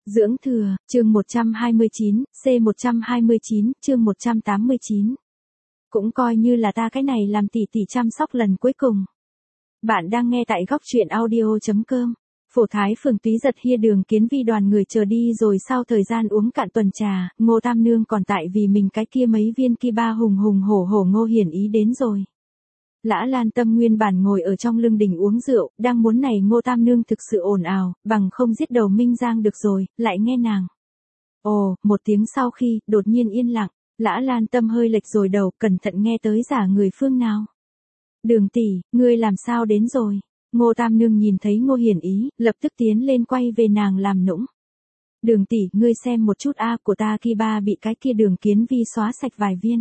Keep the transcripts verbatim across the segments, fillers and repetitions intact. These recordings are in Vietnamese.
Dưỡng thừa, chương một trăm hai mươi chín, C một trăm hai mươi chín, chương một trăm tám mươi chín. Cũng coi như là ta cái này làm tỷ tỷ chăm sóc lần cuối cùng. Bạn đang nghe tại góc truyện audio chấm com. Phổ Thái phường Túy Giật Hia đường Kiến Vi đoàn người chờ đi rồi sau thời gian uống cạn tuần trà, Ngô Tam Nương còn tại vì mình cái kia mấy viên ki ba hùng hùng hổ hổ Ngô Hiển Ý đến rồi. Lã Lan Tâm nguyên bản ngồi ở trong lưng đình uống rượu, đang muốn này Ngô Tam Nương thực sự ồn ào, bằng không giết đầu Minh Giang được rồi, lại nghe nàng. Ồ, một tiếng sau khi, đột nhiên yên lặng, Lã Lan Tâm hơi lệch rồi đầu, cẩn thận nghe tới giả người phương nào. Đường tỷ, ngươi làm sao đến rồi? Ngô Tam Nương nhìn thấy Ngô Hiển Ý, lập tức tiến lên quay về nàng làm nũng. Đường tỷ, ngươi xem một chút a của ta ki ba bị cái kia đường Kiến Vi xóa sạch vài viên.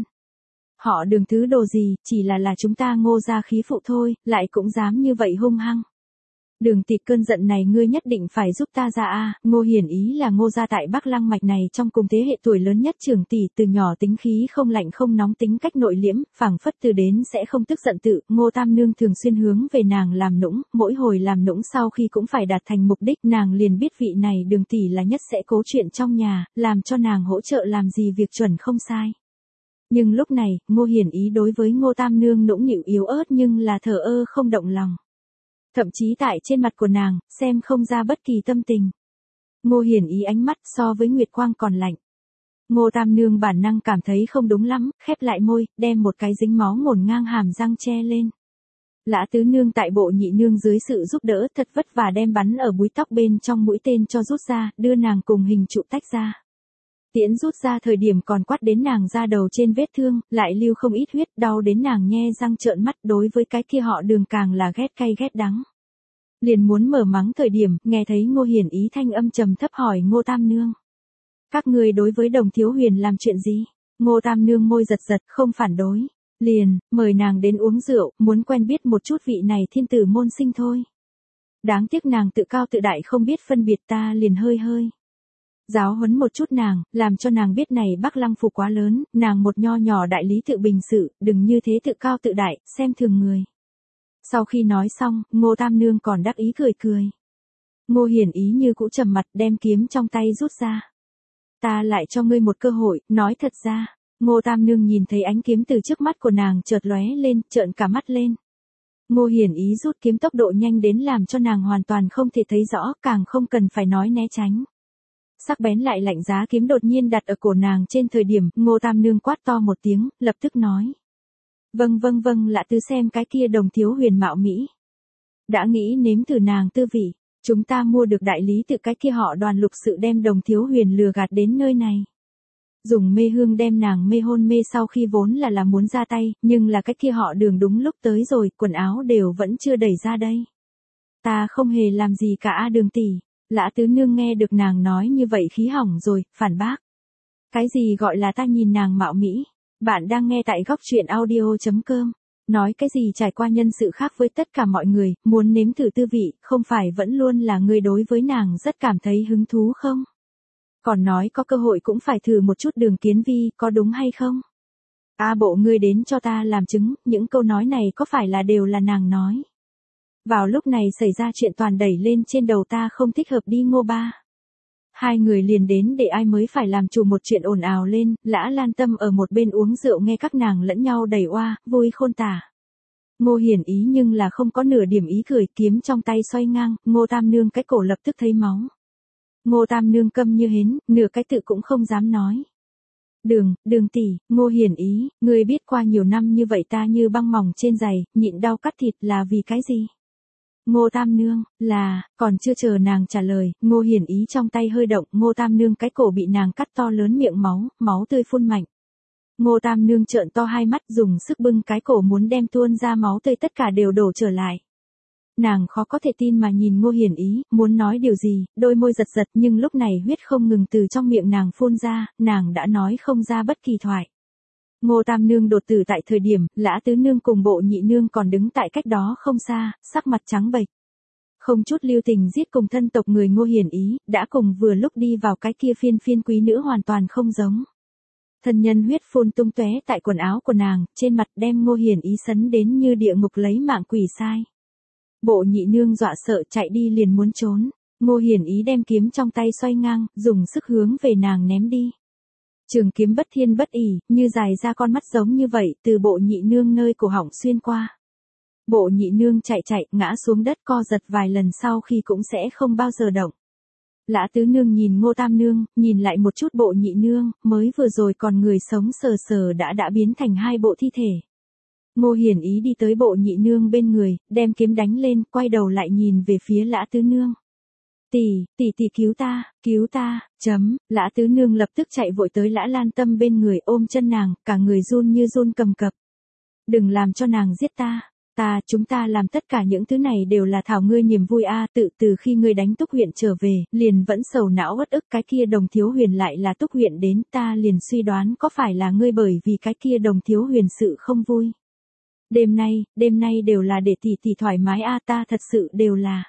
Họ đường thứ đồ gì, chỉ là là chúng ta Ngô gia khí phụ thôi, lại cũng dám như vậy hung hăng. Đường tỷ, cơn giận này ngươi nhất định phải giúp ta ra a. Ngô Hiển Ý là Ngô gia tại Bắc Lăng mạch này trong cùng thế hệ tuổi lớn nhất trưởng tỷ, từ nhỏ tính khí không lạnh không nóng, tính cách nội liễm, phảng phất từ đến sẽ không tức giận tự. Ngô Tam Nương thường xuyên hướng về nàng làm nũng, mỗi hồi làm nũng sau khi cũng phải đạt thành mục đích, nàng liền biết vị này đường tỷ là nhất sẽ cố chuyện trong nhà, làm cho nàng hỗ trợ làm gì việc chuẩn không sai. Nhưng lúc này, Ngô Hiển Ý đối với Ngô Tam Nương nũng nịu yếu ớt nhưng là thờ ơ không động lòng. Thậm chí tại trên mặt của nàng, xem không ra bất kỳ tâm tình. Ngô Hiển Ý ánh mắt so với Nguyệt Quang còn lạnh. Ngô Tam Nương bản năng cảm thấy không đúng lắm, khép lại môi, đem một cái dính máu ngổn ngang hàm răng che lên. Lã Tứ Nương tại bộ nhị nương dưới sự giúp đỡ thật vất vả đem bắn ở búi tóc bên trong mũi tên cho rút ra, đưa nàng cùng hình trụ tách ra. Tiễn rút ra thời điểm còn quát đến nàng ra đầu trên vết thương, lại lưu không ít huyết, đau đến nàng nhe răng trợn mắt, đối với cái kia họ đường càng là ghét cay ghét đắng. Liền muốn mở mắng thời điểm, nghe thấy Ngô Hiển Ý thanh âm trầm thấp hỏi Ngô Tam Nương. Các người đối với Đồng Thiếu Huyền làm chuyện gì? Ngô Tam Nương môi giật giật, không phản đối. Liền, mời nàng đến uống rượu, muốn quen biết một chút vị này thiên tử môn sinh thôi. Đáng tiếc nàng tự cao tự đại không biết phân biệt, ta liền hơi hơi giáo huấn một chút nàng, làm cho nàng biết này Bắc Lăng phủ quá lớn, nàng một nho nhỏ đại lý tự bình sự, đừng như thế tự cao tự đại, xem thường người. Sau khi nói xong, Ngô Tam Nương còn đắc ý cười cười. Ngô Hiển Ý như cũ trầm mặt, đem kiếm trong tay rút ra. Ta lại cho ngươi một cơ hội, nói thật ra. Ngô Tam Nương nhìn thấy ánh kiếm từ trước mắt của nàng chợt lóe lên, trợn cả mắt lên. Ngô Hiển Ý rút kiếm tốc độ nhanh đến làm cho nàng hoàn toàn không thể thấy rõ, càng không cần phải nói né tránh. Sắc bén lại lạnh giá kiếm đột nhiên đặt ở cổ nàng trên thời điểm, Ngô Tam Nương quát to một tiếng, lập tức nói. Vâng vâng vâng, Lã Tứ xem cái kia Đồng Thiếu Huyền mạo mỹ. Đã nghĩ nếm thử nàng tư vị, chúng ta mua được đại lý tự cái kia họ Đoàn lục sự đem Đồng Thiếu Huyền lừa gạt đến nơi này. Dùng mê hương đem nàng mê hôn mê sau khi vốn là là muốn ra tay, nhưng là cái kia họ Đường đúng lúc tới rồi, quần áo đều vẫn chưa đẩy ra đây. Ta không hề làm gì cả a Đường tỷ. Lã Tứ Nương nghe được nàng nói như vậy khí hỏng rồi, phản bác. Cái gì gọi là ta nhìn nàng mạo mỹ? Bạn đang nghe tại góc truyện audio chấm com. Nói cái gì trải qua nhân sự khác với tất cả mọi người, muốn nếm thử tư vị, không phải vẫn luôn là người đối với nàng rất cảm thấy hứng thú không? Còn nói có cơ hội cũng phải thử một chút đường Kiến Vi, có đúng hay không? A bộ ngươi đến cho ta làm chứng, những câu nói này có phải là đều là nàng nói? Vào lúc này xảy ra chuyện toàn đẩy lên trên đầu ta, không thích hợp đi Ngô ba. Hai người liền đến để ai mới phải làm chủ một chuyện ồn ào lên, Lã Lan Tâm ở một bên uống rượu nghe các nàng lẫn nhau đầy oa, vui khôn tả. Ngô Hiển Ý nhưng là không có nửa điểm ý cười, kiếm trong tay xoay ngang, Ngô Tam Nương cái cổ lập tức thấy máu. Ngô Tam Nương câm như hến, nửa cái tự cũng không dám nói. Đường, đường tỷ, Ngô Hiển Ý, ngươi biết qua nhiều năm như vậy ta như băng mỏng trên giày, nhịn đau cắt thịt là vì cái gì? Ngô Tam Nương, là, còn chưa chờ nàng trả lời, Ngô Hiển Ý trong tay hơi động, Ngô Tam Nương cái cổ bị nàng cắt to lớn miệng máu, máu tươi phun mạnh. Ngô Tam Nương trợn to hai mắt, dùng sức bưng cái cổ muốn đem tuôn ra máu tươi tất cả đều đổ trở lại. Nàng khó có thể tin mà nhìn Ngô Hiển Ý, muốn nói điều gì, đôi môi giật giật, nhưng lúc này huyết không ngừng từ trong miệng nàng phun ra, nàng đã nói không ra bất kỳ thoại. Ngô Tam Nương đột tử tại thời điểm, Lã Tứ Nương cùng bộ nhị nương còn đứng tại cách đó không xa, sắc mặt trắng bệch. Không chút lưu tình giết cùng thân tộc người Ngô Hiển Ý, đã cùng vừa lúc đi vào cái kia phiên phiên quý nữ hoàn toàn không giống. Thân nhân huyết phun tung tóe tại quần áo của nàng, trên mặt đem Ngô Hiển Ý sấn đến như địa ngục lấy mạng quỷ sai. Bộ nhị nương dọa sợ chạy đi liền muốn trốn. Ngô Hiển Ý đem kiếm trong tay xoay ngang, dùng sức hướng về nàng ném đi. Trường kiếm bất thiên bất ỷ, như dài ra con mắt giống như vậy, từ bộ nhị nương nơi cổ họng xuyên qua. Bộ nhị nương chạy chạy, ngã xuống đất co giật vài lần sau khi cũng sẽ không bao giờ động. Lã tứ nương nhìn Ngô tam nương, nhìn lại một chút bộ nhị nương, mới vừa rồi còn người sống sờ sờ đã đã biến thành hai bộ thi thể. Ngô Hiển Ý đi tới bộ nhị nương bên người, đem kiếm đánh lên, quay đầu lại nhìn về phía Lã tứ nương. Tỷ, tỷ tỷ cứu ta, cứu ta, chấm, Lã tứ nương lập tức chạy vội tới Lã Lan Tâm bên người ôm chân nàng, cả người run như run cầm cập. Đừng làm cho nàng giết ta, ta, chúng ta làm tất cả những thứ này đều là thảo ngươi niềm vui a. Tự từ khi ngươi đánh Túc huyện trở về, liền vẫn sầu não uất ức, cái kia Đồng Thiếu Huyền lại là Túc huyện đến, ta liền suy đoán có phải là ngươi bởi vì cái kia Đồng Thiếu Huyền sự không vui. Đêm nay, đêm nay đều là để tỷ tỷ thoải mái a, ta thật sự đều là.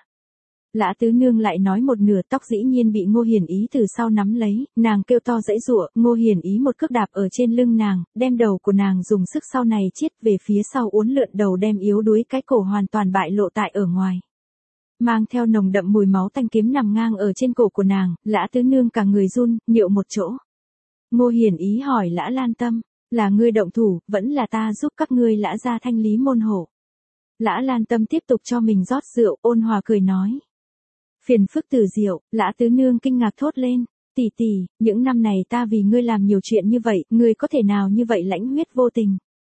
Lã tứ nương lại nói một nửa, tóc dĩ nhiên bị Ngô Hiển Ý từ sau nắm lấy, nàng kêu to giãy giụa, Ngô Hiển Ý một cước đạp ở trên lưng nàng, đem đầu của nàng dùng sức sau này chiết về phía sau uốn lượn đầu, đem yếu đuối cái cổ hoàn toàn bại lộ tại ở ngoài. Mang theo nồng đậm mùi máu tanh kiếm nằm ngang ở trên cổ của nàng, Lã tứ nương cả người run, nhịu một chỗ. Ngô Hiển Ý hỏi Lã Lan Tâm, là ngươi động thủ, vẫn là ta giúp các ngươi Lã gia thanh lý môn hộ? Lã Lan Tâm tiếp tục cho mình rót rượu, ôn hòa cười nói. Phiền phức Tử Diệu, Lã tứ nương kinh ngạc thốt lên, tỷ tỷ, những năm này ta vì ngươi làm nhiều chuyện như vậy, ngươi có thể nào như vậy lãnh huyết vô tình?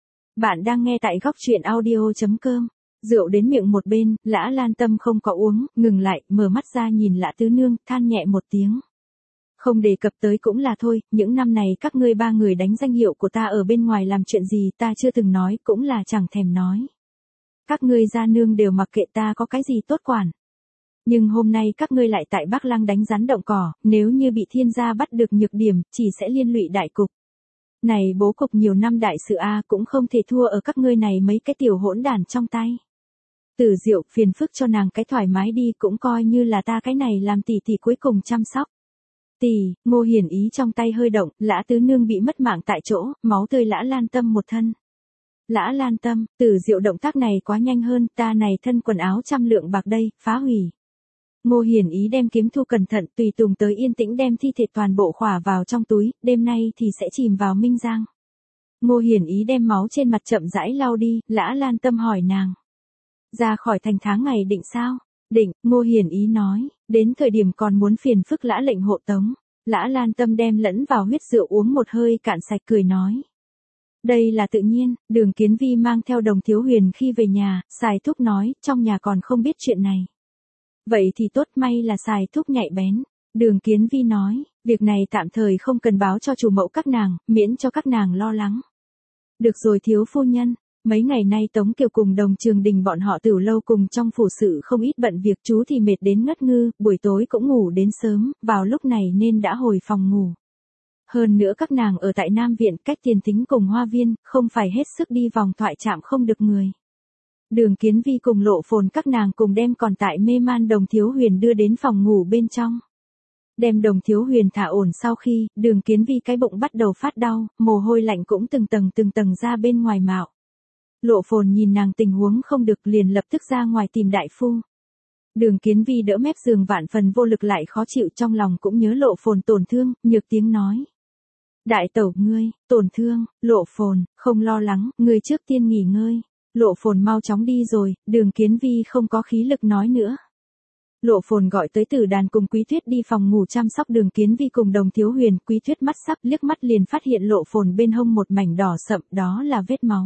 Bạn đang nghe tại góc truyện audio chấm com. Rượu đến miệng một bên, Lã Lan Tâm không có uống, ngừng lại, mở mắt ra nhìn Lã tứ nương, than nhẹ một tiếng. Không đề cập tới cũng là thôi, những năm này các ngươi ba người đánh danh hiệu của ta ở bên ngoài làm chuyện gì ta chưa từng nói, cũng là chẳng thèm nói. Các ngươi gia nương đều mặc kệ ta có cái gì tốt quản. Nhưng hôm nay các ngươi lại tại Bắc Lăng đánh rắn động cỏ, nếu như bị thiên gia bắt được nhược điểm, chỉ sẽ liên lụy đại cục. Này bố cục nhiều năm đại sự a cũng không thể thua ở các ngươi này mấy cái tiểu hỗn đản trong tay. Tử Diệu, phiền phức cho nàng cái thoải mái đi, cũng coi như là ta cái này làm tỷ tỷ cuối cùng chăm sóc. Tỷ, Ngô Hiển Ý trong tay hơi động, Lã tứ nương bị mất mạng tại chỗ, máu tươi Lã Lan Tâm một thân. Lã Lan Tâm, Tử Diệu động tác này quá nhanh hơn, ta này thân quần áo trăm lượng bạc đây, phá hủy. Ngô Hiển Ý đem kiếm thu cẩn thận, tùy tùng tới yên tĩnh đem thi thể toàn bộ khỏa vào trong túi, đêm nay thì sẽ chìm vào Minh Giang. Ngô Hiển Ý đem máu trên mặt chậm rãi lau đi, Lã Lan Tâm hỏi nàng. Ra khỏi thành tháng ngày định sao? Định, Ngô Hiển Ý nói, đến thời điểm còn muốn phiền phức Lã lệnh hộ tống. Lã Lan Tâm đem lẫn vào huyết rượu uống một hơi cạn sạch cười nói. Đây là tự nhiên, Đường Kiến Vi mang theo Đồng Thiếu Huyền khi về nhà, Sài Thúc nói, trong nhà còn không biết chuyện này. Vậy thì tốt, may là Sài Thúc nhạy bén. Đường Kiến Vi nói, việc này tạm thời không cần báo cho chủ mẫu các nàng, miễn cho các nàng lo lắng. Được rồi thiếu phu nhân, mấy ngày nay Tống Kiều cùng Đồng Trường Đình bọn họ Tửu Lâu cùng trong phủ sự không ít bận việc, chú thì mệt đến ngất ngư, buổi tối cũng ngủ đến sớm, vào lúc này nên đã hồi phòng ngủ. Hơn nữa các nàng ở tại Nam Viện cách Tiền Thính cùng Hoa Viên, không phải hết sức đi vòng thoại chạm không được người. Đường Kiến Vi cùng Lộ Phồn các nàng cùng đem còn tại mê man Đồng Thiếu Huyền đưa đến phòng ngủ bên trong. Đem Đồng Thiếu Huyền thả ổn sau khi, Đường Kiến Vi cái bụng bắt đầu phát đau, mồ hôi lạnh cũng từng tầng từng tầng ra bên ngoài mạo. Lộ Phồn nhìn nàng tình huống không được liền lập tức ra ngoài tìm đại phu. Đường Kiến Vi đỡ mép giường vạn phần vô lực lại khó chịu, trong lòng cũng nhớ Lộ Phồn tổn thương, nhược tiếng nói. Đại tẩu ngươi, tổn thương, Lộ Phồn, không lo lắng, ngươi trước tiên nghỉ ngơi. Lộ Phồn mau chóng đi rồi, Đường Kiến Vi không có khí lực nói nữa. Lộ Phồn gọi tới Tử Đàn cùng Quý Tuyết đi phòng ngủ chăm sóc Đường Kiến Vi cùng Đồng Thiếu Huyền, Quý Tuyết mắt sắc liếc mắt liền phát hiện Lộ Phồn bên hông một mảnh đỏ sậm, đó là vết máu.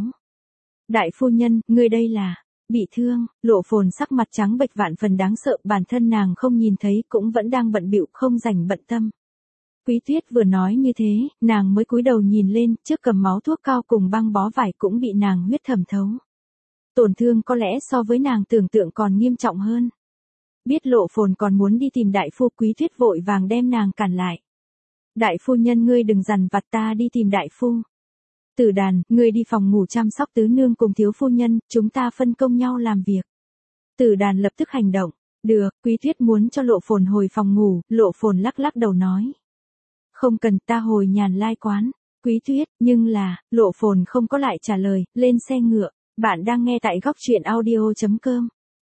Đại phu nhân, ngươi đây là bị thương. Lộ Phồn sắc mặt trắng bệch vạn phần đáng sợ, bản thân nàng không nhìn thấy cũng vẫn đang bận bịu không rảnh bận tâm. Quý Tuyết vừa nói như thế, nàng mới cúi đầu nhìn lên, trước cầm máu thuốc cao cùng băng bó vải cũng bị nàng huyết thẩm thấu. Tổn thương có lẽ so với nàng tưởng tượng còn nghiêm trọng hơn. Biết Lộ Phồn còn muốn đi tìm đại phu, Quý Tuyết vội vàng đem nàng cản lại. Đại phu nhân ngươi đừng dằn vặt, ta đi tìm đại phu. Tử Đàn, ngươi đi phòng ngủ chăm sóc tứ nương cùng thiếu phu nhân, chúng ta phân công nhau làm việc. Tử Đàn lập tức hành động. Được, Quý Tuyết muốn cho Lộ Phồn hồi phòng ngủ, Lộ Phồn lắc lắc đầu nói. Không cần, ta hồi Nhàn Lai quán. Quý Tuyết, nhưng là, Lộ Phồn không có lại trả lời, lên xe ngựa. Bạn đang nghe tại góc truyện audio chấm com.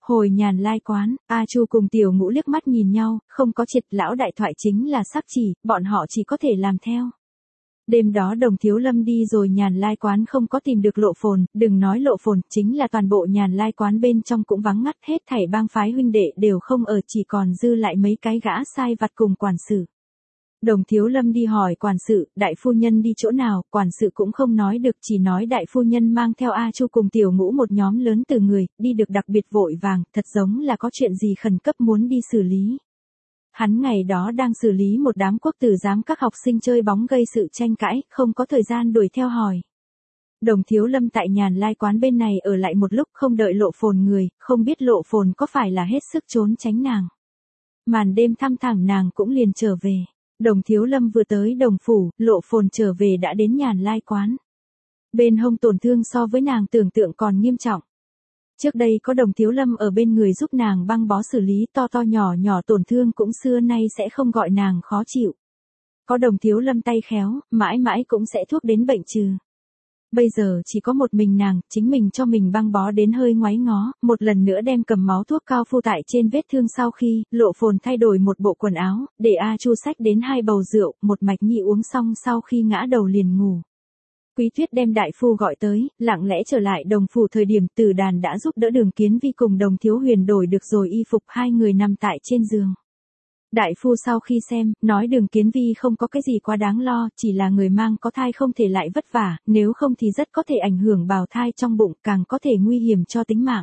Hồi Nhàn Lai quán, A Chu cùng Tiểu Ngũ liếc mắt nhìn nhau, không có triệt, lão đại thoại chính là sắc chỉ, bọn họ chỉ có thể làm theo. Đêm đó Đồng Thiếu Lâm đi rồi Nhàn Lai quán không có tìm được Lộ Phồn, đừng nói Lộ Phồn, chính là toàn bộ Nhàn Lai quán bên trong cũng vắng ngắt, hết thảy bang phái huynh đệ đều không ở, chỉ còn dư lại mấy cái gã sai vặt cùng quản sự. Đồng Thiếu Lâm đi hỏi quản sự, đại phu nhân đi chỗ nào, quản sự cũng không nói được, chỉ nói đại phu nhân mang theo A Chu cùng Tiểu Ngũ một nhóm lớn từ người, đi được đặc biệt vội vàng, thật giống là có chuyện gì khẩn cấp muốn đi xử lý. Hắn ngày đó đang xử lý một đám quốc tử giám các học sinh chơi bóng gây sự tranh cãi, không có thời gian đuổi theo hỏi. Đồng Thiếu Lâm tại Nhàn Lai quán bên này ở lại một lúc không đợi Lộ Phồn người, không biết Lộ Phồn có phải là hết sức trốn tránh nàng. Màn đêm thăm thẳm nàng cũng liền trở về. Đồng Thiếu Lâm vừa tới Đồng Phủ, Lộ Phồn trở về đã đến Nhàn Lai quán. Bên hông tổn thương so với nàng tưởng tượng còn nghiêm trọng. Trước đây có Đồng Thiếu Lâm ở bên người giúp nàng băng bó xử lý to to nhỏ nhỏ tổn thương cũng xưa nay sẽ không gọi nàng khó chịu. Có Đồng Thiếu Lâm tay khéo, mãi mãi cũng sẽ thuốc đến bệnh trừ. Bây giờ chỉ có một mình nàng, chính mình cho mình băng bó đến hơi ngoáy ngó, một lần nữa đem cầm máu thuốc cao phu tại trên vết thương sau khi, Lộ Phồn thay đổi một bộ quần áo, để A Chu xách đến hai bầu rượu, một mạch nhị uống xong sau khi ngã đầu liền ngủ. Quý Thuyết đem đại phu gọi tới, lặng lẽ trở lại Đồng Phủ thời điểm Từ Đàn đã giúp đỡ Đường Kiến Vi cùng Đồng Thiếu Huyền đổi được rồi y phục, hai người nằm tại trên giường. Đại phu sau khi xem, nói Đường Kiến Vi không có cái gì quá đáng lo, chỉ là người mang có thai không thể lại vất vả, nếu không thì rất có thể ảnh hưởng bào thai trong bụng, càng có thể nguy hiểm cho tính mạng.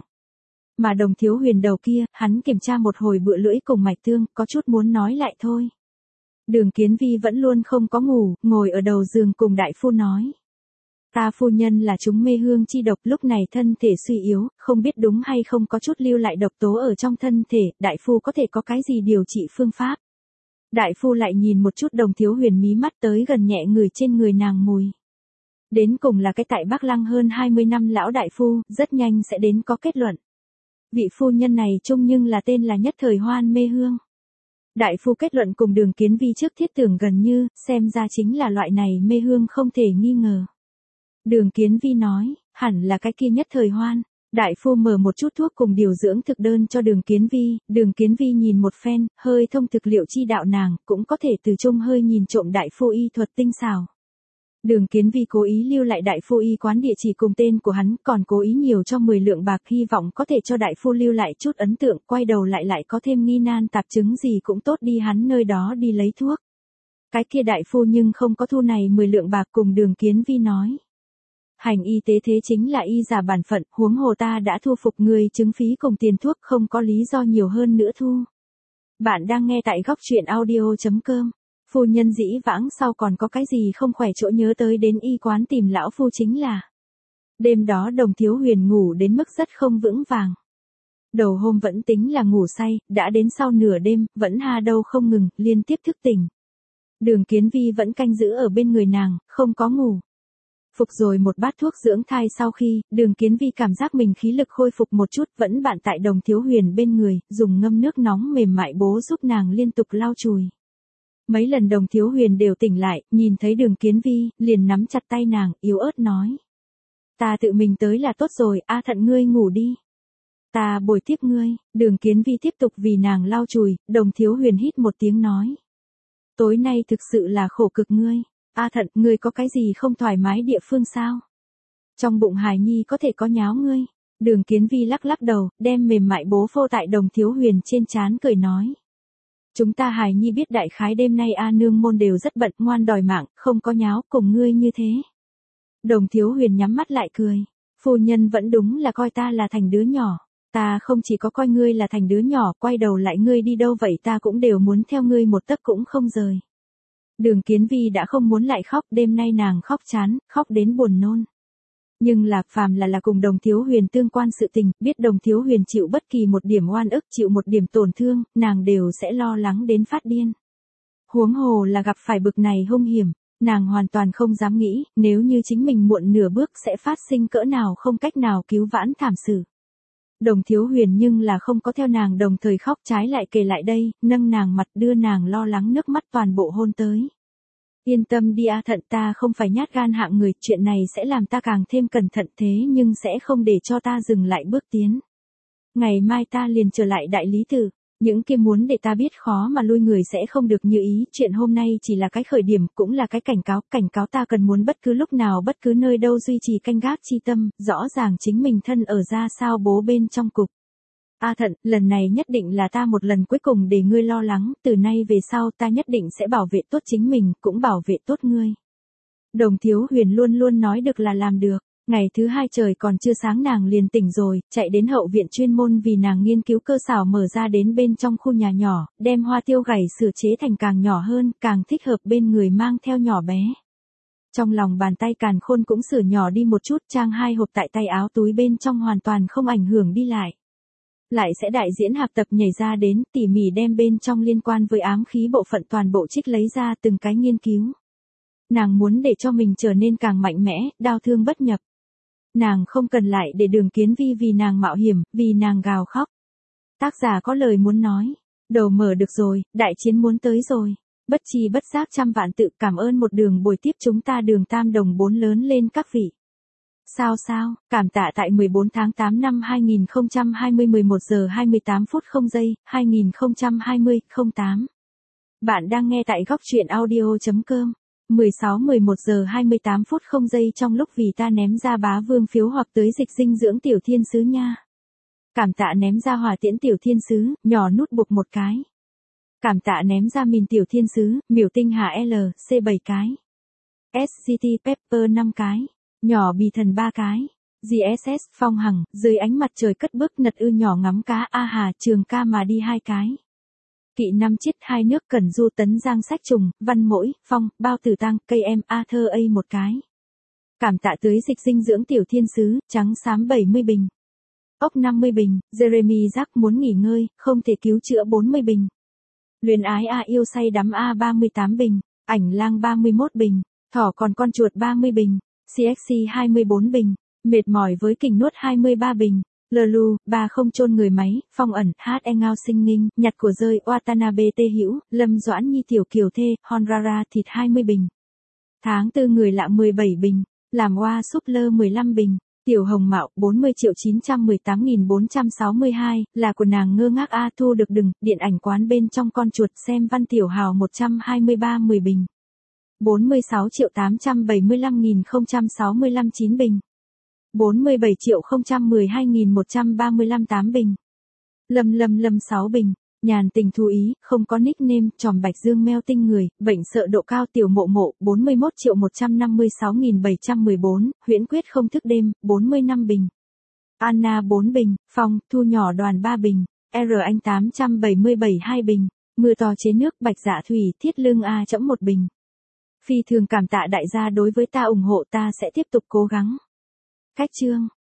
Mà Đồng Thiếu Huyền đầu kia, hắn kiểm tra một hồi bựa lưỡi cùng mạch tương, có chút muốn nói lại thôi. Đường Kiến Vi vẫn luôn không có ngủ, ngồi ở đầu giường cùng đại phu nói. Ta phu nhân là chúng mê hương chi độc, lúc này thân thể suy yếu, không biết đúng hay không có chút lưu lại độc tố ở trong thân thể, đại phu có thể có cái gì điều trị phương pháp. Đại phu lại nhìn một chút Đồng Thiếu Huyền mí mắt tới gần nhẹ người trên người nàng mùi. Đến cùng là cái tại Bắc Lăng hơn hai mươi năm lão đại phu, rất nhanh sẽ đến có kết luận. Vị phu nhân này chung nhưng là tên là Nhất Thời Hoan mê hương. Đại phu kết luận cùng Đường Kiến Vi trước thiết tưởng gần như, xem ra chính là loại này mê hương không thể nghi ngờ. Đường Kiến Vi nói, hẳn là cái kia Nhất Thời Hoan. Đại phu mở một chút thuốc cùng điều dưỡng thực đơn cho Đường Kiến Vi, Đường Kiến Vi nhìn một phen, hơi thông thực liệu chi đạo nàng, cũng có thể từ chung hơi nhìn trộm đại phu y thuật tinh xảo. Đường Kiến Vi cố ý lưu lại đại phu y quán địa chỉ cùng tên của hắn, còn cố ý nhiều cho mười lượng bạc, hy vọng có thể cho đại phu lưu lại chút ấn tượng, quay đầu lại lại có thêm nghi nan tạp chứng gì cũng tốt đi hắn nơi đó đi lấy thuốc. Cái kia đại phu nhưng không có thu này mười lượng bạc, cùng Đường Kiến Vi nói. Hành y tế thế chính là y giả bản phận, huống hồ ta đã thu phục người, chứng phí cùng tiền thuốc không có lý do nhiều hơn nữa thu. Bạn đang nghe tại góc truyện audio chấm com. Phu nhân dĩ vãng sau còn có cái gì không khỏe chỗ nhớ tới đến y quán tìm lão phu chính là. Đêm đó Đồng Thiếu Huyền ngủ đến mức rất không vững vàng. Đầu hôm vẫn tính là ngủ say, đã đến sau nửa đêm, vẫn ha đâu không ngừng, liên tiếp thức tỉnh. Đường Kiến Vi vẫn canh giữ ở bên người nàng, không có ngủ. Phục rồi một bát thuốc dưỡng thai sau khi, Đường Kiến Vi cảm giác mình khí lực khôi phục một chút, vẫn bạn tại Đồng Thiếu Huyền bên người, dùng ngâm nước nóng mềm mại bố giúp nàng liên tục lau chùi. Mấy lần Đồng Thiếu Huyền đều tỉnh lại, nhìn thấy Đường Kiến Vi, liền nắm chặt tay nàng, yếu ớt nói. Ta tự mình tới là tốt rồi, A Thận ngươi ngủ đi. Ta bồi tiếp ngươi, Đường Kiến Vi tiếp tục vì nàng lau chùi, Đồng Thiếu Huyền hít một tiếng nói. Tối nay thực sự là khổ cực ngươi. A Thận, ngươi có cái gì không thoải mái địa phương sao? Trong bụng hài nhi có thể có nháo ngươi. Đường Kiến Vi lắc lắc đầu, đem mềm mại bố phô tại Đồng Thiếu Huyền trên trán cười nói. Chúng ta hài nhi biết đại khái đêm nay A nương môn đều rất bận, ngoan đòi mạng, không có nháo cùng ngươi như thế. Đồng Thiếu Huyền nhắm mắt lại cười. Phu nhân vẫn đúng là coi ta là thành đứa nhỏ. Ta không chỉ có coi ngươi là thành đứa nhỏ, quay đầu lại ngươi đi đâu vậy ta cũng đều muốn theo ngươi một tấc cũng không rời. Đường Kiến Vi đã không muốn lại khóc, đêm nay nàng khóc chán, khóc đến buồn nôn. Nhưng là, phàm là là cùng Đồng Thiếu Huyền tương quan sự tình, biết Đồng Thiếu Huyền chịu bất kỳ một điểm oan ức, chịu một điểm tổn thương, nàng đều sẽ lo lắng đến phát điên. Huống hồ là gặp phải bực này hung hiểm, nàng hoàn toàn không dám nghĩ, nếu như chính mình muộn nửa bước sẽ phát sinh cỡ nào không cách nào cứu vãn thảm sự. Đồng Thiếu Huyền nhưng là không có theo nàng đồng thời khóc, trái lại kề lại đây, nâng nàng mặt đưa nàng lo lắng nước mắt toàn bộ hôn tới. Yên tâm đi A Thận, ta không phải nhát gan hạng người, chuyện này sẽ làm ta càng thêm cẩn thận thế nhưng sẽ không để cho ta dừng lại bước tiến. Ngày mai ta liền trở lại đại lý tự. Những kia muốn để ta biết khó mà lui người sẽ không được như ý, chuyện hôm nay chỉ là cái khởi điểm, cũng là cái cảnh cáo, cảnh cáo ta cần muốn bất cứ lúc nào bất cứ nơi đâu duy trì canh gác chi tâm, rõ ràng chính mình thân ở ra sao bố bên trong cục. A Thận, lần này nhất định là ta một lần cuối cùng để ngươi lo lắng, từ nay về sau ta nhất định sẽ bảo vệ tốt chính mình, cũng bảo vệ tốt ngươi. Đồng Thiếu Huyền luôn luôn nói được là làm được. Ngày thứ hai trời còn chưa sáng nàng liền tỉnh rồi, chạy đến hậu viện chuyên môn vì nàng nghiên cứu cơ xảo mở ra đến bên trong khu nhà nhỏ, đem hoa tiêu gảy sửa chế thành càng nhỏ hơn, càng thích hợp bên người mang theo nhỏ bé. Trong lòng bàn tay càn khôn cũng sửa nhỏ đi một chút, trang hai hộp tại tay áo túi bên trong hoàn toàn không ảnh hưởng đi lại. Lại sẽ đại diễn hạc tập nhảy ra đến, tỉ mỉ đem bên trong liên quan với ám khí bộ phận toàn bộ trích lấy ra từng cái nghiên cứu. Nàng muốn để cho mình trở nên càng mạnh mẽ, đau thương bất nhập. Nàng không cần lại để Đường Kiến Vi vì nàng mạo hiểm, vì nàng gào khóc. Tác giả có lời muốn nói. Đầu mở được rồi, đại chiến muốn tới rồi. Bất chi bất giác trăm vạn tự cảm ơn một đường buổi tiếp chúng ta Đường Tam Đồng bốn lớn lên các vị. Sao sao, cảm tạ tại mười bốn tháng tám năm hai nghìn không trăm hai mươi mười một giờ hai mươi tám phút không giây, hai nghìn không trăm hai mươi, không tám. Bạn đang nghe tại góc truyện audio chấm com. mười sáu mười một giờ hai mươi tám phút không giây trong lúc vì ta ném ra bá vương phiếu hoặc tới dịch dinh dưỡng tiểu thiên sứ nha. Cảm tạ ném ra hỏa tiễn tiểu thiên sứ, nhỏ nút buộc một cái. Cảm tạ ném ra mìn tiểu thiên sứ, miểu tinh hà L, C bảy cái. ét xê tê Pepper năm cái. Nhỏ bì thần ba cái. giê ét ét Phong Hằng, dưới ánh mặt trời cất bước nật ư nhỏ ngắm cá A Hà Trường Ca mà đi hai cái. Kỵ năm chiết hai nước Cần Du Tấn Giang Sách Trùng, Văn Mỗi, Phong, Bao Tử Tăng, cây em A Thơ A một cái. Cảm tạ tưới dịch dinh dưỡng tiểu thiên sứ, trắng xám bảy mươi bình. Ốc năm mươi bình, Jeremy Jack muốn nghỉ ngơi, không thể cứu chữa bốn mươi bình. Luyến ái A yêu say đắm A ba mươi tám bình, ảnh lang ba mươi mốt bình, thỏ còn con chuột ba mươi bình, xê ích xê hai mươi bốn bình, mệt mỏi với kình nuốt hai mươi ba bình. Lờ lù, ba không chôn người máy, Phong ẩn, hát e ngao sinh nghinh, nhặt của rơi, Watanabe tê hữu, Lâm Doãn Nhi tiểu kiều thê, Honrara thịt hai mươi bình. Tháng tư người lạ mười bảy bình, làm oa súp lơ mười lăm bình, tiểu hồng mạo, bốn mươi triệu chín trăm mười tám nghìn bốn trăm sáu mươi hai, là của nàng ngơ ngác A thu được đừng, điện ảnh quán bên trong con chuột xem văn tiểu hào một trăm hai mươi ba mười bình. bốn mươi sáu triệu tám trăm bảy mươi lăm nghìn không trăm sáu mươi lăm chín bình. bốn mươi bảy triệu không trăm mười hai nghìn một trăm ba mươi lăm tám bình. Lâm lâm lâm sáu bình. Nhàn tình thú ý, không có nickname, tròm bạch dương meo tinh người, bệnh sợ độ cao tiểu mộ mộ, bốn mươi mốt triệu một trăm năm mươi sáu nghìn bảy trăm mười bốn, huyễn quyết không thức đêm, bốn mươi lăm bình. Anna bốn bình, Phong, thu nhỏ đoàn ba bình, R anh tám trăm bảy mươi bảy hai bình, mưa to chế nước bạch dạ thủy thiết lương A chấm một bình. Phi thường cảm tạ đại gia đối với ta ủng hộ ta sẽ tiếp tục cố gắng. Cách chương.